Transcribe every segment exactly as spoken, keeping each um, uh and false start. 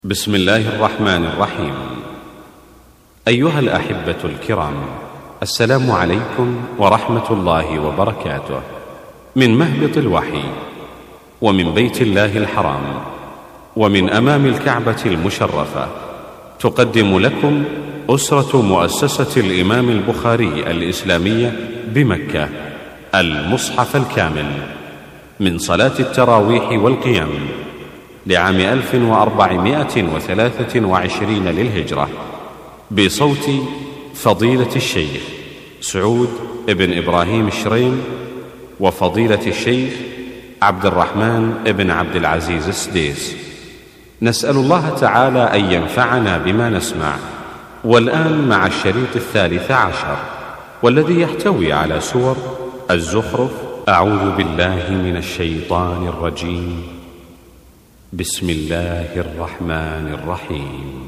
بسم الله الرحمن الرحيم. أيها الأحبة الكرام، السلام عليكم ورحمة الله وبركاته. من مهبط الوحي ومن بيت الله الحرام ومن أمام الكعبة المشرفة، تقدم لكم أسرة مؤسسة الإمام البخاري الإسلامية بمكة المصحف الكامل من صلاة التراويح والقيام لعام ألف وأربعمائة وثلاثة وعشرين للهجرة، بصوت فضيلة الشيخ سعود بن إبراهيم الشريم وفضيلة الشيخ عبد الرحمن بن عبد العزيز السديس. نسأل الله تعالى أن ينفعنا بما نسمع. والآن مع الشريط الثالث عشر، والذي يحتوي على سور الزخرف. أعوذ بالله من الشيطان الرجيم. بسم الله الرحمن الرحيم.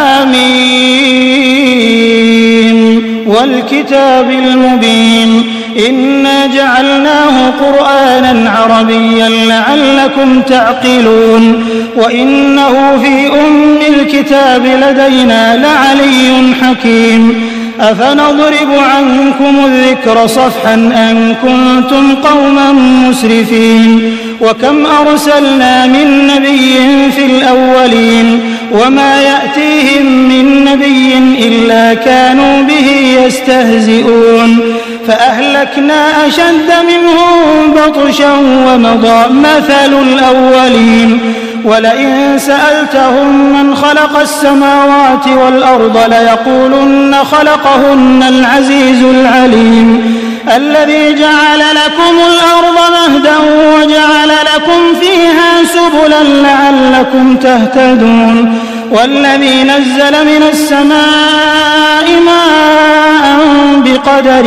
حميم والكتاب المبين، إنا جعلناه قرآنا عربيا لعلكم تعقلون، وإنه في أم الكتاب لدينا لعلي حكيم. أفنضرب عنكم الذكر صفحا أن كنتم قوما مسرفين، وكم أرسلنا من نبي في الأولين، وما يأتيهم من نبي إلا كانوا به يستهزئون، فأهلكنا أشد منهم بطشا ومضى مثل الأولين. ولئن سألتهم من خلق السماوات والأرض ليقولن خلقهن العزيز العليم، الذي جعل لكم الأرض مهدا وجعل لكم فيها سبلا لعلكم تهتدون، والذي نزل من السماء ماء بقدر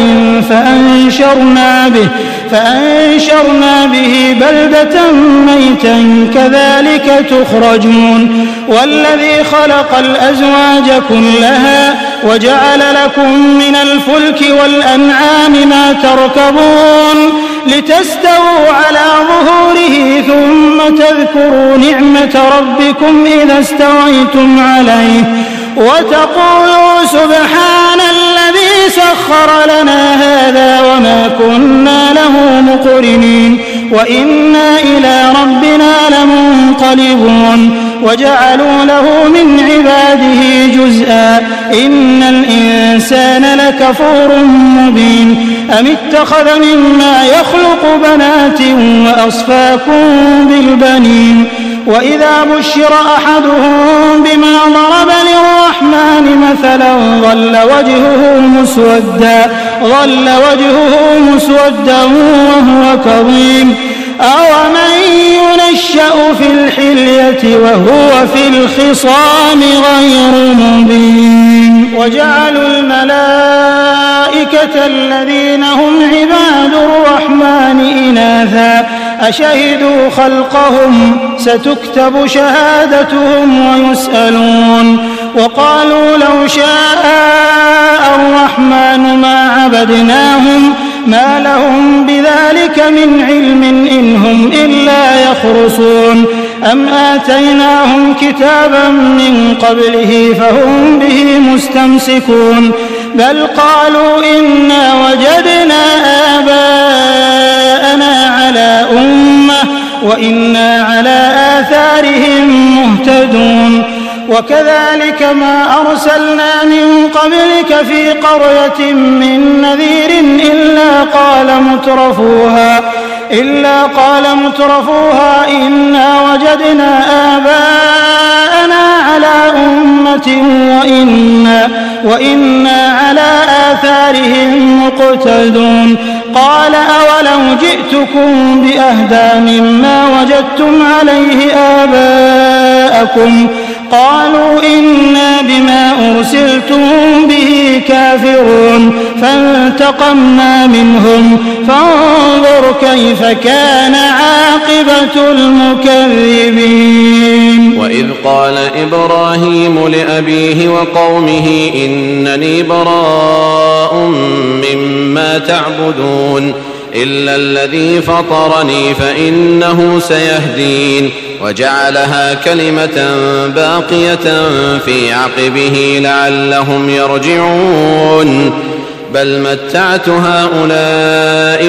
فأنشرنا به فأنشرنا به بلدة ميتا كذلك تخرجون، والذي خلق الأزواج كلها وجعل لكم من الفلك والأنعام ما تركبون، لتستووا على ظهوره ثم تذكروا نعمة ربكم إذا استويتم عليه، وتقولوا سبحان الذي سخر لنا هذا وما كنا له مقرنين، وإنا إلى ربنا لمنقلبون. وجعلوا له من عباده جزءا، إن الإنسان لكفور مبين. أم اتخذ مما يخلق بنات وأصفاكم بالبنين، وإذا بشر أحدهم بما ضرب للرحمن مثلا ظل وجهه مسودا ظل وجهه مسودا وهو كظيم، أومن ينشأ في الحلية وهو في الخصام غير مبين. وجعلوا الملائكة الذين هم عباد الرحمن إناثا أشهدوا خلقهم ستكتب شهادتهم ويسألون. وقالوا لو شاء الرحمن ما عبدناهم ما لهم بذلك من علم إن هم إلا يخرصون، أم آتيناهم كتابا من قبله فهم به مستمسكون، بل قالوا إنا وجدنا آباءنا على أمة وإنا على آثارهم مهتدون. وكذلك ما أرسلنا من قبلك في قرية من نذير إلا قال مترفوها إلا قال مترفوها إنا وجدنا آباءنا على أمة وإنا, وإنا على آثارهم مقتدون. قال أولو جئتكم بأهدى مما وجدتم عليه آباءكم، قالوا إنا بما أرسلتم به كافرون، فانتقمنا منهم فانظر كيف كان عاقبة المكذبين. وإذ قال إبراهيم لأبيه وقومه إنني براء مما تعبدون إلا الذي فطرني فإنه سيهدين. وجعلها كلمة باقية في عقبه لعلهم يرجعون بل متعت هؤلاء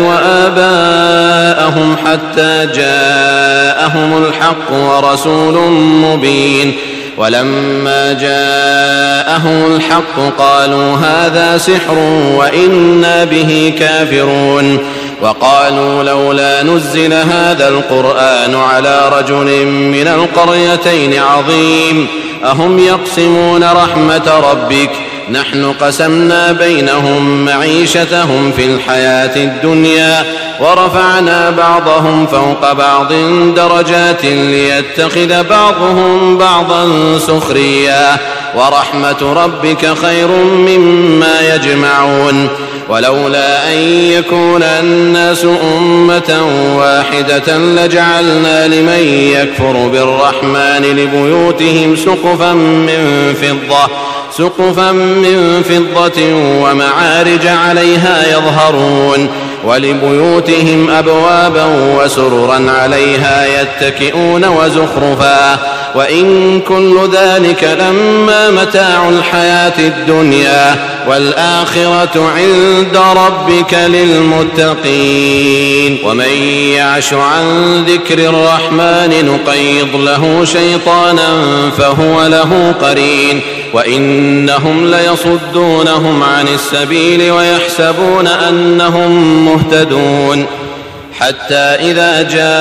وآباءهم حتى جاءهم الحق ورسول مبين ولما جاءهم الحق قالوا هذا سحر وإنا به كافرون وقالوا لولا نزل هذا القرآن على رجل من القريتين عظيم أهم يقسمون رحمة ربك نحن قسمنا بينهم معيشتهم في الحياة الدنيا ورفعنا بعضهم فوق بعض درجات ليتخذ بعضهم بعضا سخريا ورحمة ربك خير مما يجمعون ولولا أن يكون الناس أمة واحدة لجعلنا لمن يكفر بالرحمن لبيوتهم سقفا من فضة سقفا من فضة ومعارج عليها يظهرون ولبيوتهم أبوابا وسررا عليها يتكئون وزخرفا وإن كل ذلك لما متاع الحياة الدنيا والآخرة عند ربك للمتقين ومن يعش عن ذكر الرحمن نقيض له شيطانا فهو له قرين وإنهم ليصدونهم عن السبيل ويحسبون أنهم مهتدون حتى إذا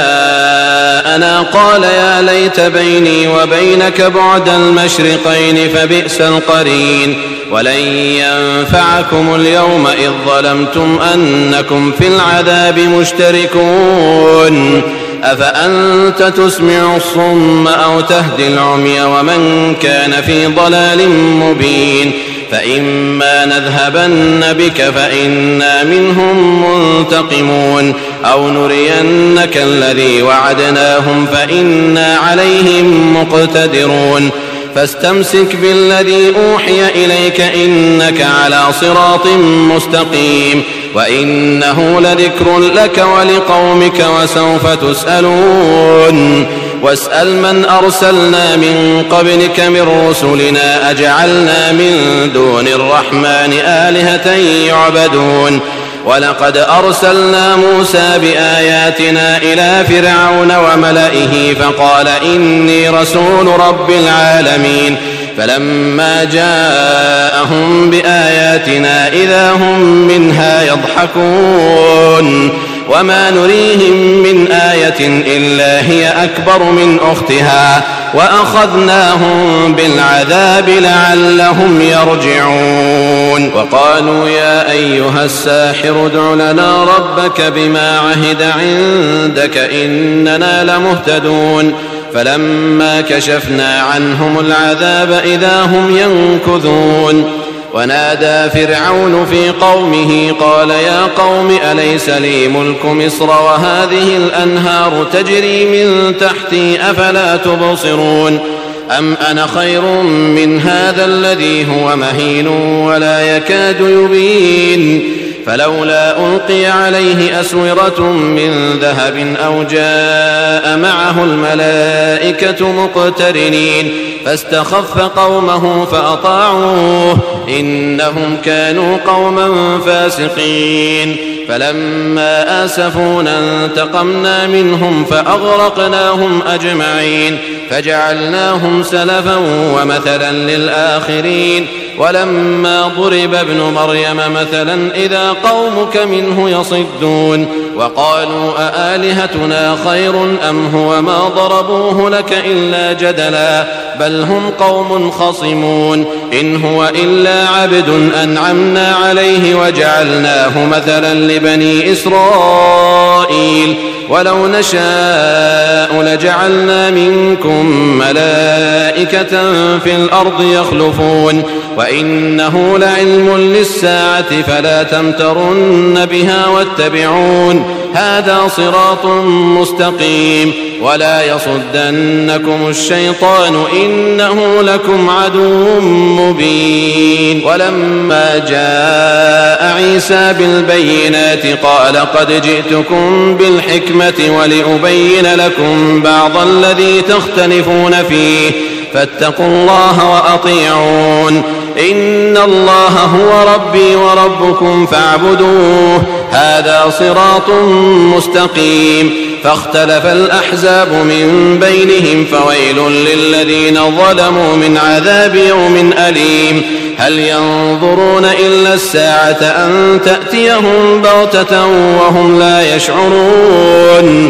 جاءنا قال يا ليت بيني وبينك بعد المشرقين فبئس القرين ولن ينفعكم اليوم إذ ظلمتم أنكم في العذاب مشتركون أفأنت تسمع الصم أو تهدي العمي ومن كان في ضلال مبين فإما نذهبن بك فإنا منهم منتقمون أو نرينك الذي وعدناهم فإنا عليهم مقتدرون فاستمسك بالذي أوحي إليك إنك على صراط مستقيم وإنه لذكر لك ولقومك وسوف تسألون واسأل من أرسلنا من قبلك من رسلنا أجعلنا من دون الرحمن آلهة يعبدون ولقد أرسلنا موسى بآياتنا إلى فرعون وملئه فقال إني رسول رب العالمين فلما جاءهم بآياتنا إذا هم منها يضحكون وما نريهم من آية إلا هي أكبر من أختها وأخذناهم بالعذاب لعلهم يرجعون وقالوا يا أيها الساحر ادع لنا ربك بما عهد عندك إننا لمهتدون فلما كشفنا عنهم العذاب إذا هم ينكثون ونادى فرعون في قومه قال يا قوم أليس لي ملك مصر وهذه الأنهار تجري من تحتي أفلا تبصرون أم أنا خير من هذا الذي هو مهين ولا يكاد يبين فلولا ألقي عليه أسورة من ذهب أو جاء معه الملائكة مقترنين فاستخف قومه فأطاعوه إنهم كانوا قوما فاسقين فلما آسفونا انتقمنا منهم فأغرقناهم أجمعين فجعلناهم سلفا ومثلا للآخرين ولما ضرب ابن مريم مثلا إذا قومك منه يصدون وقالوا أآلهتنا خير أم هو ما ضربوه لك إلا جدلا بل هم قوم خصمون إن هو إلا عبد أنعمنا عليه وجعلناه مثلا لبني إسرائيل ولو نشاء لجعلنا منكم ملائكة في الأرض يخلفون وإنه لعلم للساعة فلا تمترن بها واتبعون هذا صراط مستقيم ولا يصدنكم الشيطان إنه لكم عدو مبين. ولما جاء عيسى بالبينات قال قد جئتكم بالحكمة ولأبين لكم بعض الذي تختلفون فيه فاتقوا الله وأطيعون إن الله هو ربي وربكم فاعبدوه هذا صراط مستقيم. فاختلف الأحزاب من بينهم فويل للذين ظلموا من عذاب يوم أليم. هل ينظرون إلا الساعة أن تأتيهم بغتة وهم لا يشعرون.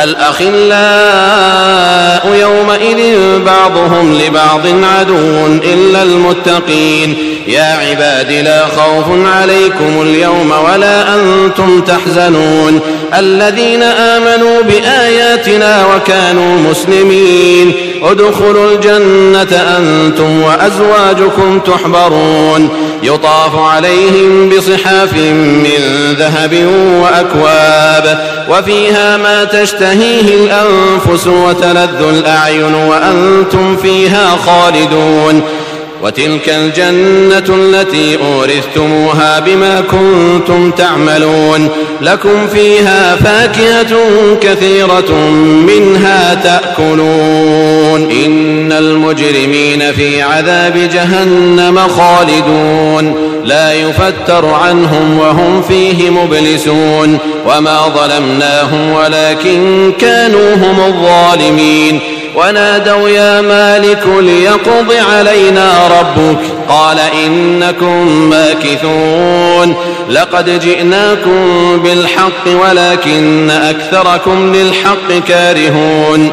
الأخلاء يومئذ بعضهم لبعض عدو إلا المتقين. يا عباد لا خوف عليكم اليوم ولا أنتم تحزنون الذين آمنوا بآياتنا وكانوا مسلمين ادخلوا الجنة أنتم وأزواجكم تحبرون يطاف عليهم بصحاف من ذهب وأكواب وفيها ما تشتهيه الأنفس وتلذ الأعين وأنتم فيها خالدون. وتلك الجنة التي أورثتموها بما كنتم تعملون لكم فيها فاكهة كثيرة منها تأكلون. إن المجرمين في عذاب جهنم خالدون لا يفتر عنهم وهم فيه مبلسون. وما ظلمناهم ولكن كانوا هم الظالمين. ونادوا يا مالك ليقض علينا ربك قال إنكم ماكثون لقد جئناكم بالحق ولكن أكثركم للحق كارهون.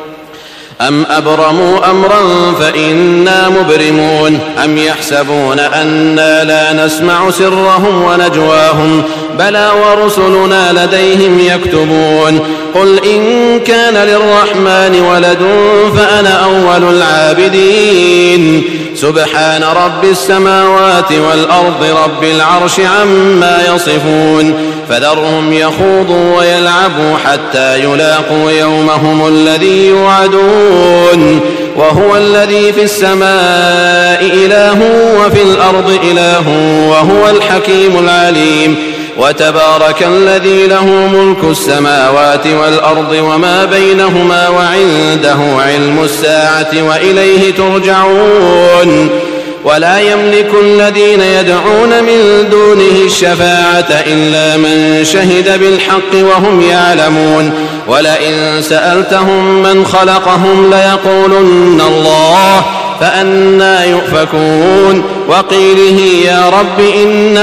أم أبرموا أمرا فإنا مبرمون أم يحسبون أنا لا نسمع سرهم ونجواهم بلى ورسلنا لديهم يكتبون. قل إن كان للرحمن ولد فأنا أول العابدين. سبحان رب السماوات والأرض رب العرش عما يصفون. فذرهم يخوضوا ويلعبوا حتى يلاقوا يومهم الذي يوعدون. وهو الذي في السماء إله وفي الأرض إله وهو الحكيم العليم. وتبارك الذي له ملك السماوات والأرض وما بينهما وعنده علم الساعة وإليه ترجعون. ولا يملك الذين يدعون من دونه الشفاعة إلا من شهد بالحق وهم يعلمون. ولئن سألتهم من خلقهم ليقولن الله فأنى يؤفكون. وقيله يا رب إن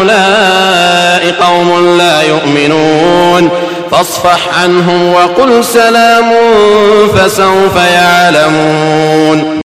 هؤلاء قوم لا يؤمنون فاصفح عنهم وقل سلام فسوف يعلمون.